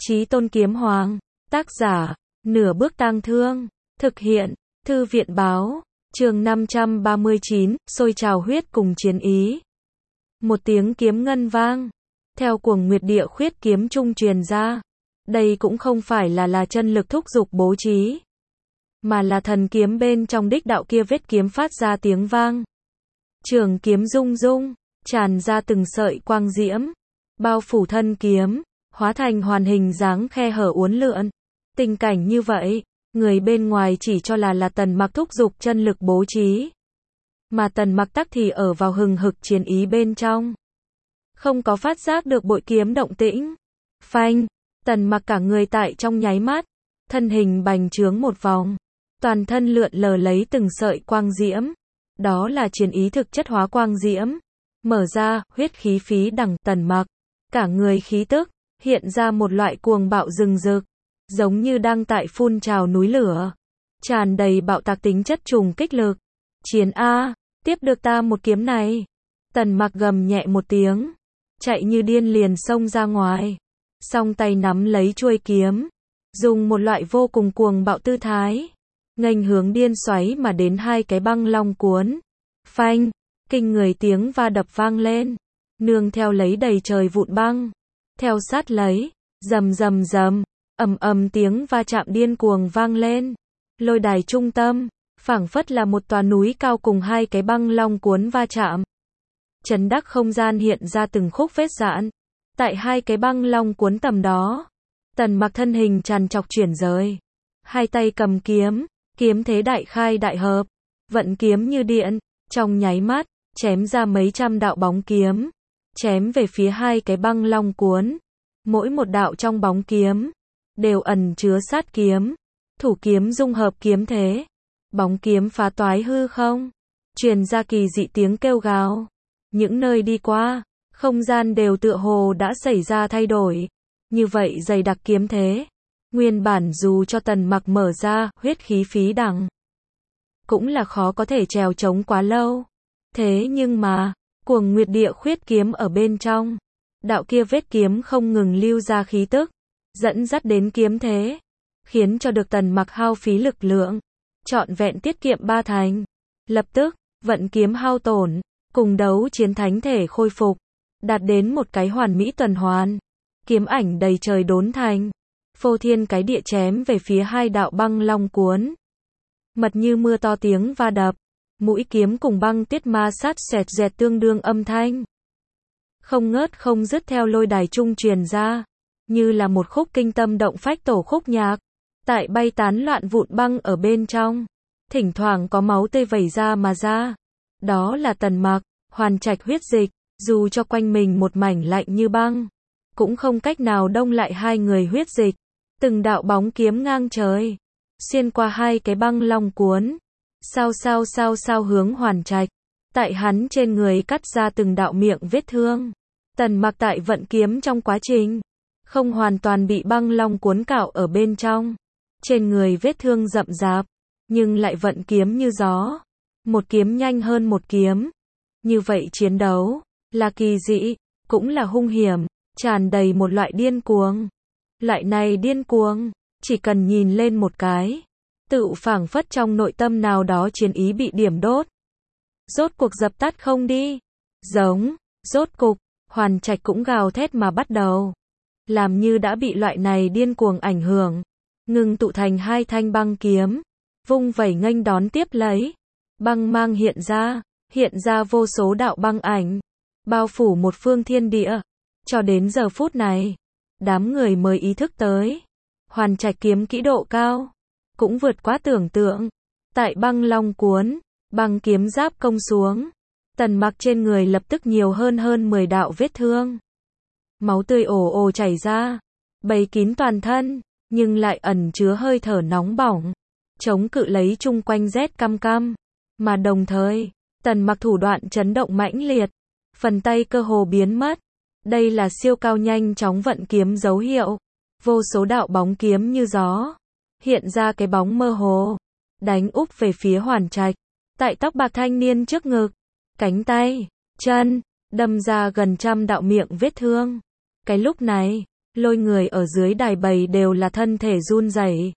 Chí Tôn Kiếm Hoàng, tác giả, Nửa Bước Tang Thương, thực hiện, Thư viện báo, chương 539, sôi trào huyết cùng chiến ý. Một tiếng kiếm ngân vang, theo cuồng nguyệt địa khuyết kiếm trung truyền ra. Đây cũng không phải là chân lực thúc dục bố trí, mà là thần kiếm bên trong đích đạo kia vết kiếm phát ra tiếng vang. Trường kiếm rung rung, tràn ra từng sợi quang diễm, bao phủ thân kiếm, hóa thành hoàn hình dáng khe hở uốn lượn. Tình cảnh như vậy, người bên ngoài chỉ cho là Tần Mặc thúc dục chân lực bố trí, mà Tần Mặc tắc thì ở vào hừng hực chiến ý bên trong, không có phát giác được bội kiếm động tĩnh. Phanh, Tần Mặc cả người tại trong nháy mắt, thân hình bành trướng một vòng, toàn thân lượn lờ lấy từng sợi quang diễm. Đó là chiến ý thực chất hóa quang diễm, mở ra, huyết khí phí đằng. Tần Mặc, cả người khí tức, hiện ra một loại cuồng bạo rừng rực, giống như đang tại phun trào núi lửa, tràn đầy bạo tạc tính chất trùng kích lực. Chiến A, tiếp được ta một kiếm này. Tần Mặc gầm nhẹ một tiếng, chạy như điên liền xông ra ngoài, song tay nắm lấy chuôi kiếm, dùng một loại vô cùng cuồng bạo tư thái, nghênh hướng điên xoáy mà đến hai cái băng long cuốn. Phanh, kinh người tiếng va đập vang lên, nương theo lấy đầy trời vụn băng, theo sát lấy, rầm rầm rầm, ầm ầm tiếng va chạm điên cuồng vang lên. Lôi đài trung tâm, phảng phất là một tòa núi cao cùng hai cái băng long cuốn va chạm. Chấn đắc không gian hiện ra từng khúc vết rạn. Tại hai cái băng long cuốn tầm đó, Tần Mặc thân hình tràn trọc chuyển rời, hai tay cầm kiếm, kiếm thế đại khai đại hợp, vận kiếm như điện, trong nháy mắt, chém ra mấy trăm đạo bóng kiếm, chém về phía hai cái băng long cuốn. Mỗi một đạo trong bóng kiếm đều ẩn chứa sát kiếm, thủ kiếm dung hợp kiếm thế, bóng kiếm phá toái hư không, truyền ra kỳ dị tiếng kêu gào. Những nơi đi qua, không gian đều tựa hồ đã xảy ra thay đổi. Như vậy dày đặc kiếm thế, nguyên bản dù cho Tần Mặc mở ra, huyết khí phí đằng, cũng là khó có thể trèo chống quá lâu. Thế nhưng mà, cuồng nguyệt địa khuyết kiếm ở bên trong, đạo kia vết kiếm không ngừng lưu ra khí tức, dẫn dắt đến kiếm thế, khiến cho được Tần Mặc hao phí lực lượng, trọn vẹn tiết kiệm ba thành. Lập tức, vận kiếm hao tổn, cùng đấu chiến thánh thể khôi phục, đạt đến một cái hoàn mỹ tuần hoàn. Kiếm ảnh đầy trời đốn thành, phô thiên cái địa chém về phía hai đạo băng long cuốn. Mật như mưa to tiếng va đập, mũi kiếm cùng băng tiết ma sát xẹt dẹt tương đương âm thanh, không ngớt không dứt theo lôi đài trung truyền ra, như là một khúc kinh tâm động phách tổ khúc nhạc. Tại bay tán loạn vụn băng ở bên trong, thỉnh thoảng có máu tươi vẩy ra mà ra. Đó là Tần Mặc, hoàn trạch huyết dịch, dù cho quanh mình một mảnh lạnh như băng, cũng không cách nào đông lại hai người huyết dịch. Từng đạo bóng kiếm ngang trời, xuyên qua hai cái băng long cuốn, sao hướng hoàn trạch. Tại hắn trên người cắt ra từng đạo miệng vết thương. Tần Mặc tại vận kiếm trong quá trình, không hoàn toàn bị băng long cuốn cạo ở bên trong. Trên người vết thương rậm rạp, nhưng lại vận kiếm như gió. Một kiếm nhanh hơn một kiếm. Như vậy chiến đấu, là kỳ dị, cũng là hung hiểm, tràn đầy một loại điên cuồng. Loại này điên cuồng, chỉ cần nhìn lên một cái, tự phảng phất trong nội tâm nào đó chiến ý bị điểm đốt. Rốt cuộc dập tắt không đi. Giống, rốt cục, hoàn trạch cũng gào thét mà bắt đầu. Làm như đã bị loại này điên cuồng ảnh hưởng, ngừng tụ thành hai thanh băng kiếm, vung vẩy nghênh đón tiếp lấy. Băng mang hiện ra vô số đạo băng ảnh, bao phủ một phương thiên địa. Cho đến giờ phút này, đám người mới ý thức tới, hoàn trạch kiếm kỹ độ cao, cũng vượt quá tưởng tượng. Tại băng long cuốn, băng kiếm giáp công xuống, Tần Mặc trên người lập tức nhiều hơn 10 đạo vết thương. Máu tươi ồ ồ chảy ra, bầy kín toàn thân, nhưng lại ẩn chứa hơi thở nóng bỏng, chống cự lấy chung quanh rét căm căm. Mà đồng thời, Tần Mặc thủ đoạn chấn động mãnh liệt, phần tay cơ hồ biến mất. Đây là siêu cao nhanh chóng vận kiếm dấu hiệu. Vô số đạo bóng kiếm như gió, hiện ra cái bóng mơ hồ, đánh úp về phía hoàn trạch. Tại tóc bạc thanh niên trước ngực, cánh tay, chân, đâm ra gần trăm đạo miệng vết thương. Cái lúc này, Lôi người ở dưới đài bầy đều là thân thể run rẩy.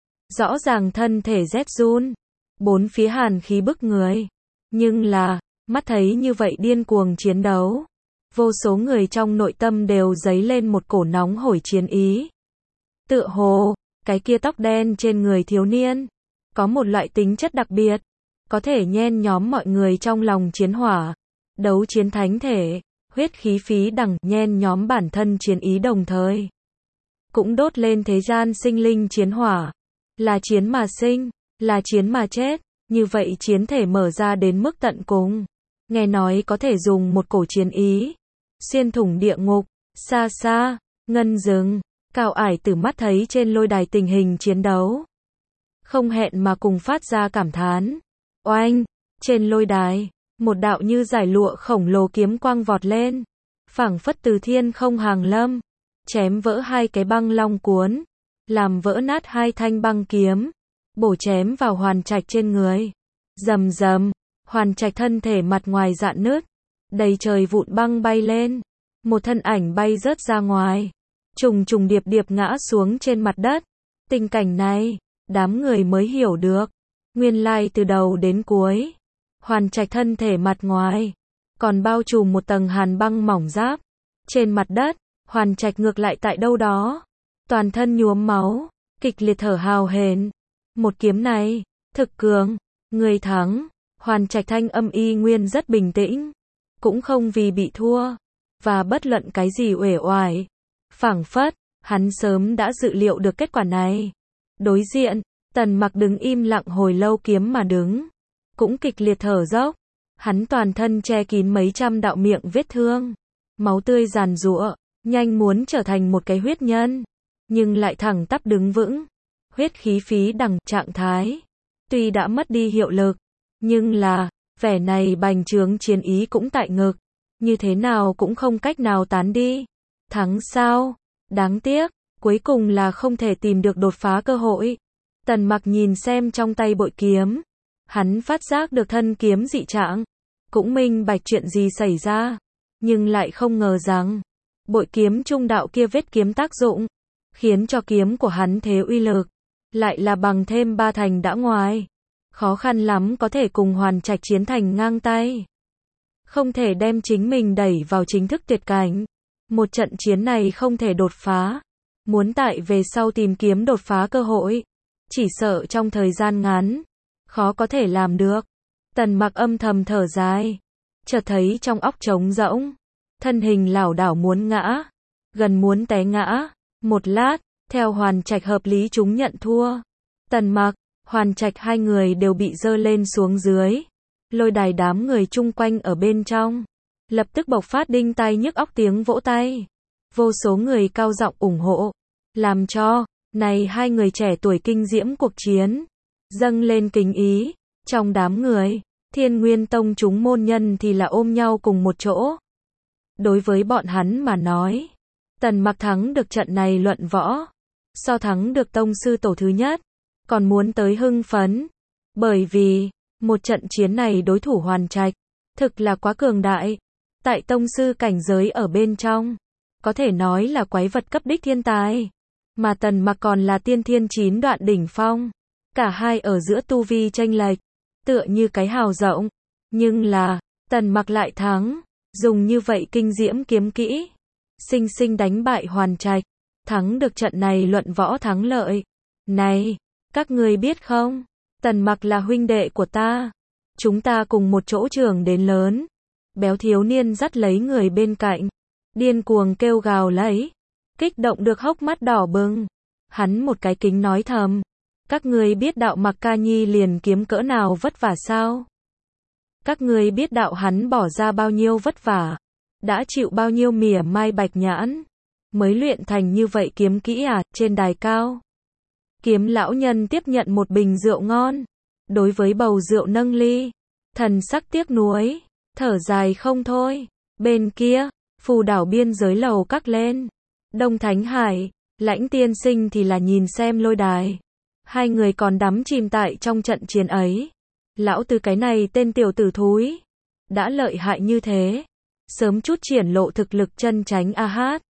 Rõ ràng thân thể rét run. Bốn phía hàn khí bức người. Nhưng là, mắt thấy như vậy điên cuồng chiến đấu. Vô số người trong nội tâm đều dấy lên một cổ nóng hổi chiến ý. Tựa hồ, cái kia tóc đen trên người thiếu niên, có một loại tính chất đặc biệt, có thể nhen nhóm mọi người trong lòng chiến hỏa, đấu chiến thánh thể, huyết khí phí đằng, nhen nhóm bản thân chiến ý đồng thời. Cũng đốt lên thế gian sinh linh chiến hỏa, là chiến mà sinh, là chiến mà chết, như vậy chiến thể mở ra đến mức tận cùng. Nghe nói có thể dùng một cổ chiến ý, xuyên thủng địa ngục, xa xa, ngân rừng, Cao Ải Tử mắt thấy trên lôi đài tình hình chiến đấu. Không hẹn mà cùng phát ra cảm thán. Oanh, trên lôi đài, một đạo như giải lụa khổng lồ kiếm quang vọt lên. Phảng phất từ thiên không hàng lâm, chém vỡ hai cái băng long cuốn, làm vỡ nát hai thanh băng kiếm, bổ chém vào Hoàn Trạch trên người. Rầm rầm, Hoàn Trạch thân thể mặt ngoài rạn nứt, đầy trời vụn băng bay lên, một thân ảnh bay rớt ra ngoài, trùng trùng điệp điệp ngã xuống trên mặt đất. Tình cảnh này, đám người mới hiểu được, nguyên lai từ đầu đến cuối, Hoàn Trạch thân thể mặt ngoài còn bao trùm một tầng hàn băng mỏng giáp. Trên mặt đất, Hoàn Trạch ngược lại tại đâu đó, toàn thân nhuốm máu, kịch liệt thở hào hển. Một kiếm này, thực cường, người thắng. Hoàn Trạch thanh âm y nguyên rất bình tĩnh, cũng không vì bị thua, và bất luận cái gì uể oải. Phảng phất, hắn sớm đã dự liệu được kết quả này. Đối diện, Tần Mặc đứng im lặng hồi lâu kiếm mà đứng, cũng kịch liệt thở dốc. Hắn toàn thân che kín mấy trăm đạo miệng vết thương, máu tươi giàn giụa, nhanh muốn trở thành một cái huyết nhân, nhưng lại thẳng tắp đứng vững. Huyết khí phí đằng trạng thái, tuy đã mất đi hiệu lực, nhưng là, vẻ này bành trướng chiến ý cũng tại ngực, như thế nào cũng không cách nào tán đi. Thắng sao? Đáng tiếc, cuối cùng là không thể tìm được đột phá cơ hội. Tần Mặc nhìn xem trong tay bội kiếm, hắn phát giác được thân kiếm dị trạng, cũng minh bạch chuyện gì xảy ra, nhưng lại không ngờ rằng, bội kiếm trung đạo kia vết kiếm tác dụng, khiến cho kiếm của hắn thế uy lực, lại là bằng thêm 3 thành đã ngoài. Khó khăn lắm có thể cùng Hoàn Trạch chiến thành ngang tay. Không thể đem chính mình đẩy vào chính thức tuyệt cảnh. Một trận chiến này không thể đột phá. Muốn tại về sau tìm kiếm đột phá cơ hội, chỉ sợ trong thời gian ngắn, khó có thể làm được. Tần Mặc âm thầm thở dài, chợt thấy trong óc trống rỗng, thân hình lảo đảo muốn ngã, gần muốn té ngã. Một lát, theo Hoàn Trạch hợp lý chúng nhận thua. Tần Mặc, Hoàn Trạch hai người đều bị dơ lên xuống dưới. Lôi đài đám người chung quanh ở bên trong, lập tức bộc phát đinh tai nhức óc tiếng vỗ tay. Vô số người cao giọng ủng hộ, làm cho này hai người trẻ tuổi kinh diễm cuộc chiến, dâng lên kính ý. Trong đám người, Thiên Nguyên Tông chúng môn nhân thì là ôm nhau cùng một chỗ. Đối với bọn hắn mà nói, Tần Mặc thắng được trận này luận võ, so thắng được tông sư tổ thứ nhất, còn muốn tới hưng phấn. Bởi vì, một trận chiến này đối thủ Hoàn Trạch, thực là quá cường đại. Tại tông sư cảnh giới ở bên trong, có thể nói là quái vật cấp đích thiên tài. Mà Tần Mặc còn là tiên thiên 9 đoạn đỉnh phong. Cả hai ở giữa tu vi chênh lệch, tựa như cái hào rộng. Nhưng là, Tần Mặc lại thắng, dùng như vậy kinh diễm kiếm kỹ, sinh sinh đánh bại Hoàn Trạch, thắng được trận này luận võ thắng lợi. Này, các ngươi biết không, Tần Mặc là huynh đệ của ta, chúng ta cùng một chỗ trưởng đến lớn. Béo thiếu niên dắt lấy người bên cạnh, điên cuồng kêu gào lấy, kích động được hốc mắt đỏ bừng. Hắn một cái kính nói thầm, các ngươi biết đạo Mặc Ca Nhi liền kiếm cỡ nào vất vả sao? Các ngươi biết đạo hắn bỏ ra bao nhiêu vất vả, đã chịu bao nhiêu mỉa mai bạch nhãn, mới luyện thành như vậy kiếm kỹ à? Trên đài cao, Kiếm lão nhân tiếp nhận một bình rượu ngon, đối với bầu rượu nâng ly, thần sắc tiếc nuối, thở dài không thôi. Bên kia, phù đảo biên giới lầu các lên, Đông Thánh Hải, Lãnh tiên sinh thì là nhìn xem lôi đài. Hai người còn đắm chìm tại trong trận chiến ấy. Lão Từ cái này tên tiểu tử thúi, đã lợi hại như thế, sớm chút triển lộ thực lực chân chánh a hát.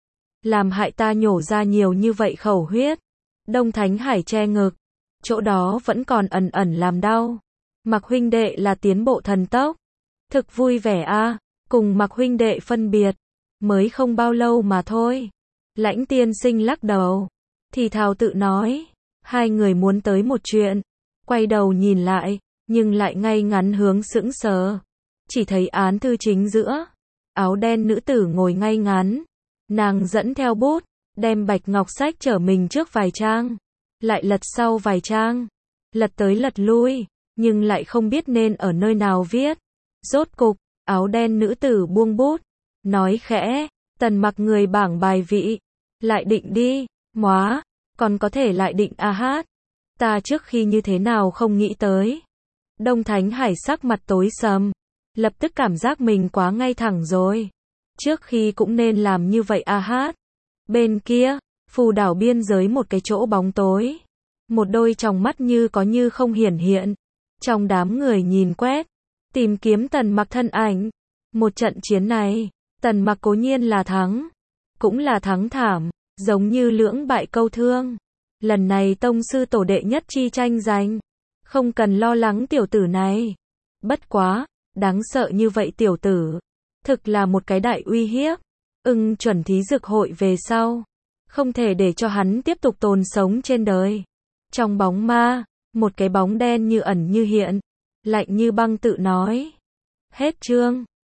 làm hại ta nhổ ra nhiều như vậy khẩu huyết. Đông Thánh Hải che ngực, chỗ đó vẫn còn ẩn ẩn làm đau. Mạc huynh đệ là tiến bộ thần tốc, thực vui vẻ a, cùng Mạc huynh đệ phân biệt, mới không bao lâu mà thôi. Lãnh tiên sinh lắc đầu, thì thào tự nói, hai người muốn tới một chuyện, quay đầu nhìn lại, nhưng lại ngay ngắn hướng sững sờ. Chỉ thấy án thư chính giữa, áo đen nữ tử ngồi ngay ngắn, nàng dẫn theo bút, đem bạch ngọc sách trở mình trước vài trang, lại lật sau vài trang, lật tới lật lui, nhưng lại không biết nên ở nơi nào viết. Rốt cục, áo đen nữ tử buông bút, nói khẽ, Tần Mặc người bảng bài vị, lại định đi, móa, còn có thể lại định a hát. Ta trước khi như thế nào không nghĩ tới. Đông Thánh Hải sắc mặt tối sầm, lập tức cảm giác mình quá ngay thẳng rồi. Trước khi cũng nên làm như vậy a hát. Bên kia, phù đảo biên giới một cái chỗ bóng tối. Một đôi tròng mắt như có như không hiển hiện. Trong đám người nhìn quét, tìm kiếm Tần Mặc thân ảnh. Một trận chiến này, Tần Mặc cố nhiên là thắng, cũng là thắng thảm, giống như lưỡng bại câu thương. Lần này tông sư tổ đệ nhất chi tranh giành, không cần lo lắng tiểu tử này. Bất quá, đáng sợ như vậy tiểu tử, thực là một cái đại uy hiếp. Chuẩn thí dược hội về sau, không thể để cho hắn tiếp tục tồn sống trên đời. Trong bóng ma, một cái bóng đen như ẩn như hiện, lạnh như băng tự nói. Hết chương.